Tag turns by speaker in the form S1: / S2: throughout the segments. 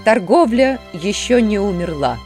S1: торговля еще не умерла.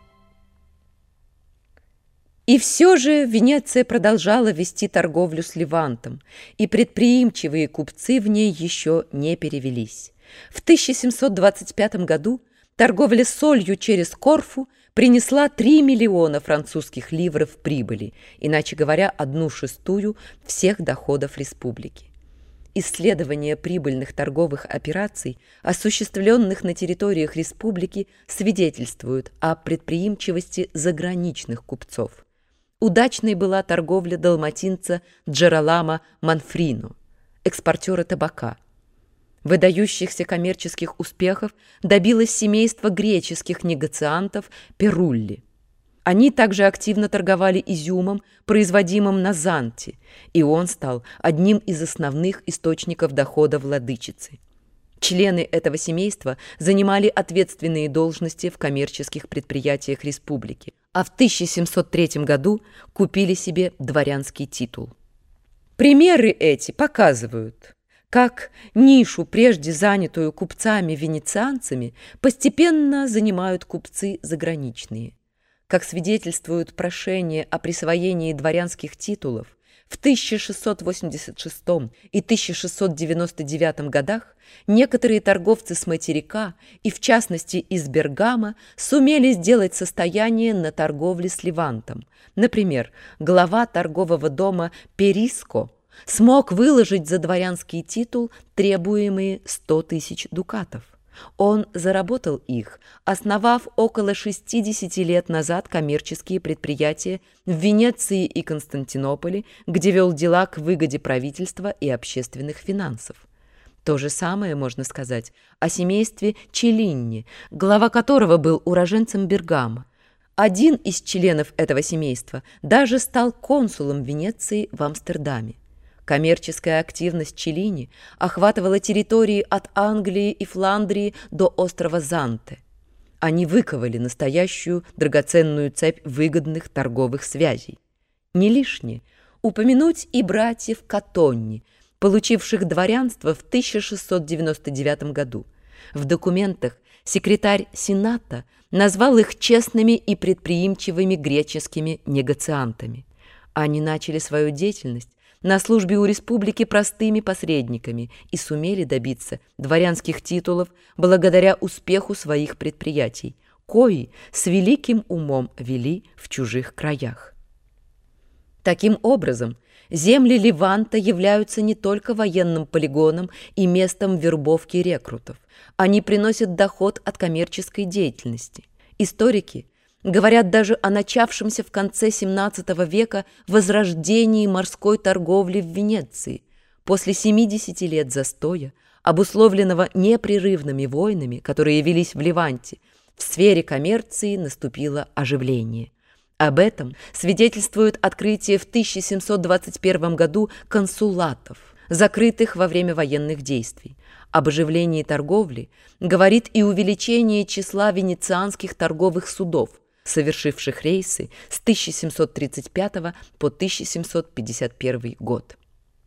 S1: И все же Венеция продолжала вести торговлю с Левантом, и предприимчивые купцы в ней еще не перевелись. В 1725 году торговля солью через Корфу принесла 3 миллиона французских ливров прибыли, иначе говоря, 1/6 всех доходов республики. Исследования прибыльных торговых операций, осуществленных на территориях республики, свидетельствуют о предприимчивости заграничных купцов. Удачной была торговля далматинца Джеролама Манфрино, экспортера табака. Выдающихся коммерческих успехов добилось семейство греческих негациантов Перулли. Они также активно торговали изюмом, производимым на Занте, и он стал одним из основных источников дохода владычицы. Члены этого семейства занимали ответственные должности в коммерческих предприятиях республики, а в 1703 году купили себе дворянский титул. Примеры эти показывают, как нишу, прежде занятую купцами-венецианцами, постепенно занимают купцы заграничные. Как свидетельствуют прошения о присвоении дворянских титулов, в 1686 и 1699 годах некоторые торговцы с материка, и в частности из Бергама, сумели сделать состояние на торговле с Левантом. Например, глава торгового дома Периско смог выложить за дворянский титул требуемые 100 тысяч дукатов. Он заработал их, основав около 60 лет назад коммерческие предприятия в Венеции и Константинополе, где вел дела к выгоде правительства и общественных финансов. То же самое можно сказать о семействе Челлини, глава которого был уроженцем Бергама. Один из членов этого семейства даже стал консулом Венеции в Амстердаме. Коммерческая активность Челлини охватывала территории от Англии и Фландрии до острова Занте. Они выковали настоящую драгоценную цепь выгодных торговых связей. Не лишне упомянуть и братьев Катонни, получивших дворянство в 1699 году. В документах секретарь Сената назвал их честными и предприимчивыми греческими негациантами. Они начали свою деятельность на службе у республики простыми посредниками и сумели добиться дворянских титулов благодаря успеху своих предприятий, кои с великим умом вели в чужих краях. Таким образом, земли Леванта являются не только военным полигоном и местом вербовки рекрутов. Они приносят доход от коммерческой деятельности. Историки говорят даже о начавшемся в конце XVII века возрождении морской торговли в Венеции. После 70 лет застоя, обусловленного непрерывными войнами, которые велись в Леванте, в сфере коммерции наступило оживление. Об этом свидетельствует открытие в 1721 году консулатов, закрытых во время военных действий. Об оживлении торговли говорит и увеличение числа венецианских торговых судов, совершивших рейсы с 1735 по 1751 год.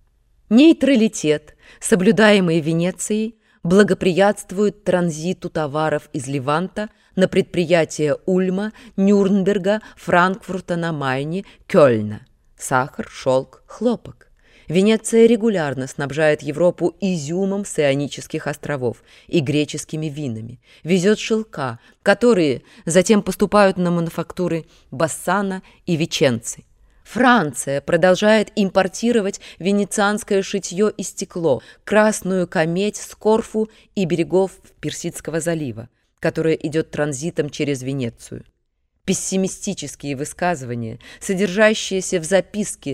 S1: Нейтралитет, соблюдаемый Венецией, благоприятствует транзиту товаров из Леванта на предприятия Ульма, Нюрнберга, Франкфурта на Майне, Кёльна. Сахар, шелк, хлопок. Венеция регулярно снабжает Европу изюмом с Ионических островов и греческими винами, везет шелка, которые затем поступают на мануфактуры Бассана и Веченцы. Франция продолжает импортировать венецианское шитье и стекло, красную камедь с Корфу и берегов Персидского залива, которая идет транзитом через Венецию. Пессимистические высказывания, содержащиеся в записке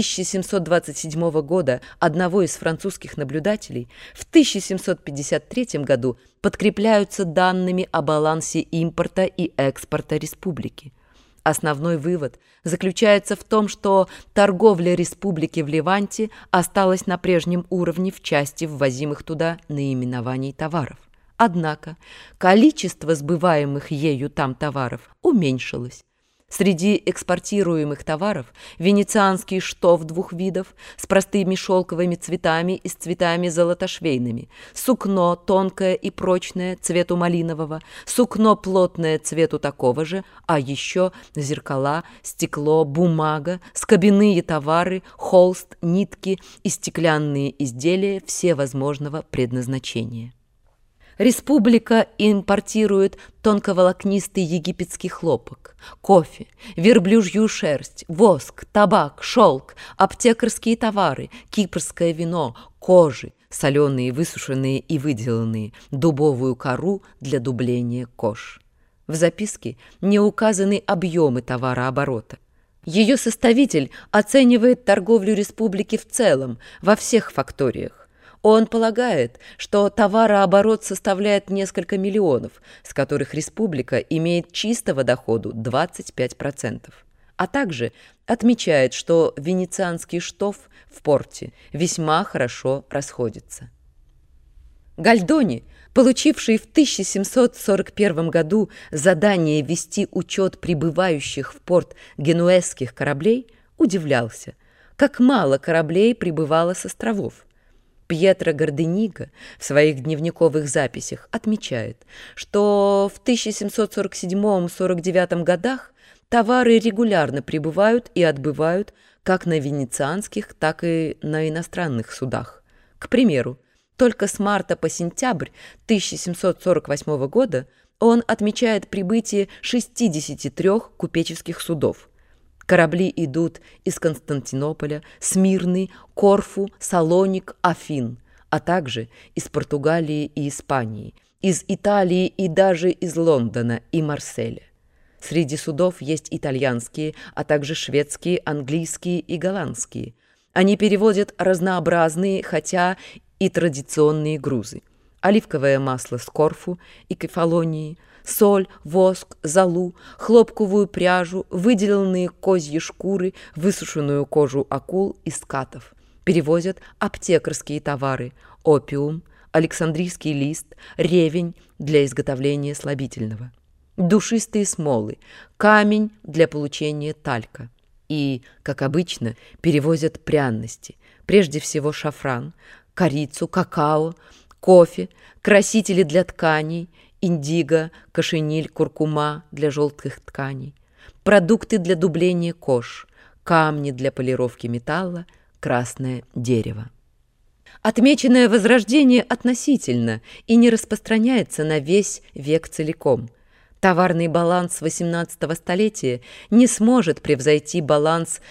S1: 1727 года одного из французских наблюдателей, в 1753 году подкрепляются данными о балансе импорта и экспорта республики. Основной вывод заключается в том, что торговля республики в Леванте осталась на прежнем уровне в части ввозимых туда наименований товаров. Однако количество сбываемых ею там товаров уменьшилось. Среди экспортируемых товаров венецианский штоф двух видов с простыми шелковыми цветами и с цветами золотошвейными, сукно тонкое и прочное цвету малинового, сукно плотное цвету такого же, а еще зеркала, стекло, бумага, скобяные товары, холст, нитки и стеклянные изделия всевозможного предназначения. Республика импортирует тонковолокнистый египетский хлопок, кофе, верблюжью шерсть, воск, табак, шелк, аптекарские товары, кипрское вино, кожи, соленые, высушенные и выделанные, дубовую кору для дубления кож. В записке не указаны объемы товарооборота. Ее составитель оценивает торговлю республики в целом, во всех факториях. Он полагает, что товарооборот составляет несколько миллионов, с которых республика имеет чистого дохода 25%, а также отмечает, что венецианский штоф в порте весьма хорошо расходится. Гальдони, получивший в 1741 году задание вести учет прибывающих в порт генуэзских кораблей, удивлялся, как мало кораблей прибывало с островов. Пьетро Гардениго в своих дневниковых записях отмечает, что в 1747-49 годах товары регулярно прибывают и отбывают как на венецианских, так и на иностранных судах. К примеру, только с марта по сентябрь 1748 года он отмечает прибытие 63 купеческих судов. Корабли идут из Константинополя, Смирны, Корфу, Салоник, Афин, а также из Португалии и Испании, из Италии и даже из Лондона и Марселя. Среди судов есть итальянские, а также шведские, английские и голландские. Они перевозят разнообразные, хотя и традиционные грузы. Оливковое масло с Корфу и Кефалонии, соль, воск, золу, хлопковую пряжу, выделенные козьи шкуры, высушенную кожу акул и скатов. Перевозят аптекарские товары, опиум, александрийский лист, ревень для изготовления слабительного, душистые смолы, камень для получения талька. И, как обычно, перевозят пряности, прежде всего шафран, корицу, какао, кофе, красители для тканей, индиго, кошениль, куркума для желтых тканей, продукты для дубления кож, камни для полировки металла, красное дерево. Отмеченное возрождение относительно и не распространяется на весь век целиком. Товарный баланс XVIII столетия не сможет превзойти баланс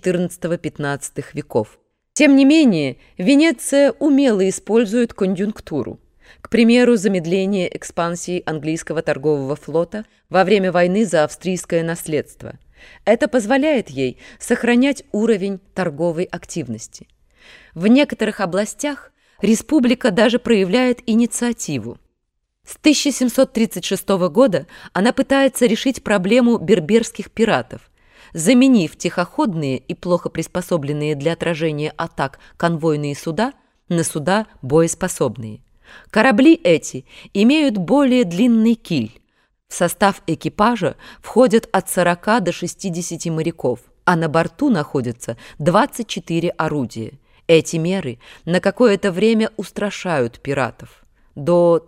S1: XIV-XV веков. Тем не менее, Венеция умело использует конъюнктуру. К примеру, замедление экспансии английского торгового флота во время войны за австрийское наследство. Это позволяет ей сохранять уровень торговой активности. В некоторых областях республика даже проявляет инициативу. С 1736 года она пытается решить проблему берберских пиратов, заменив тихоходные и плохо приспособленные для отражения атак конвойные суда на суда боеспособные. Корабли эти имеют более длинный киль. В состав экипажа входят от 40 до 60 моряков, а на борту находятся 24 орудия. Эти меры на какое-то время устрашают пиратов до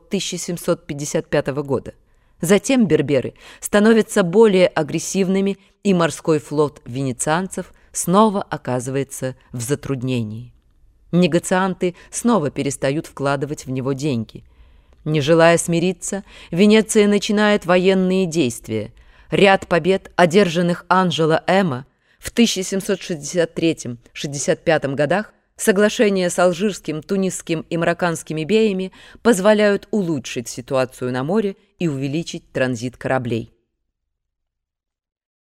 S1: 1755 года. Затем берберы становятся более агрессивными, и морской флот венецианцев снова оказывается в затруднении. Негацианты снова перестают вкладывать в него деньги. Не желая смириться, Венеция начинает военные действия. Ряд побед, одержанных Анджело Эмо в 1763-65 годах, соглашения с алжирским, тунисским и марокканскими беями позволяют улучшить ситуацию на море и увеличить транзит кораблей.